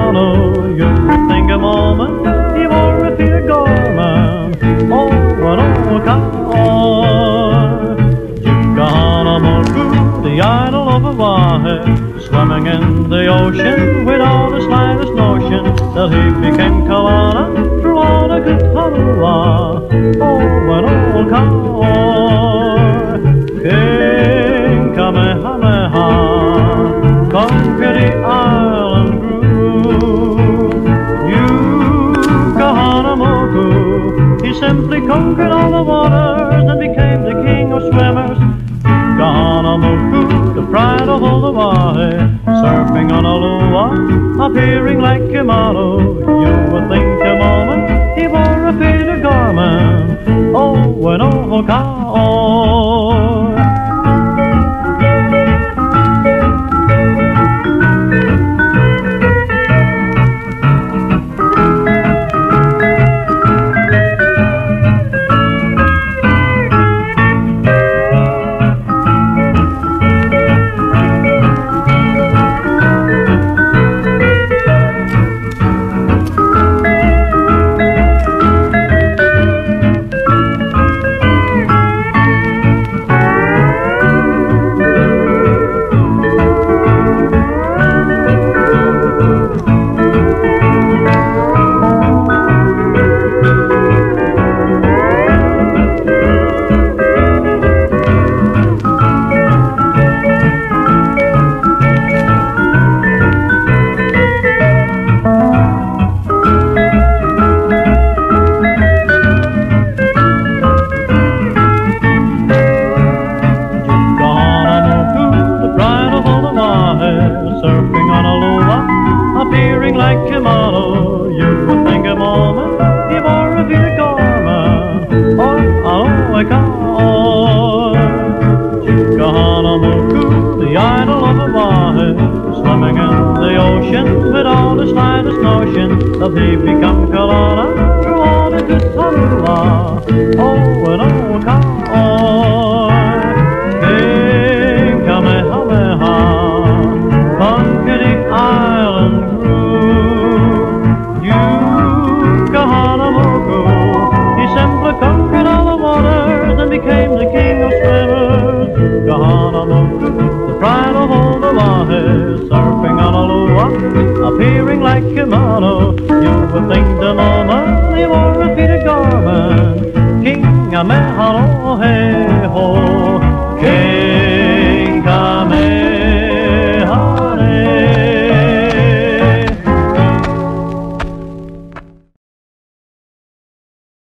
kimono. You would think a moment he wore a Peter Gorman. Oh, an old cowboy. Chickamauga, the idol of Hawaii, swimming in the ocean without the slightest notion that he became Kalana through all the good Halawa. Oh, an old cowboy. King Kamehameha conquered the island group. You, Kahanamoku, he simply conquered all the waters and became the king of swimmers. Kahanamoku, the pride of all the Hawaii, surfing on Aloha, appearing like Kimono. You would think a moment he wore a Peter Gorman. Oh, an old cowboy. Surfing on Aloha, appearing like Kimono. You would think a moment he wore a Peter Gorman. Oh, Aloha cowboy. Chickamauga, the idol of Hawaii, swimming in the ocean without the slightest notion that he become Kalana through all the good Halawa. Oh, an old cowboy. King Kamehameha conquered the island group. You, Kahanamoku, he simply conquered all the waters and became the king of swimmers. Kahanamoku, the pride of all the Hawaii, surfing on Aloha, appearing like Kimono. You would think the moment he wore a Peter Gorman.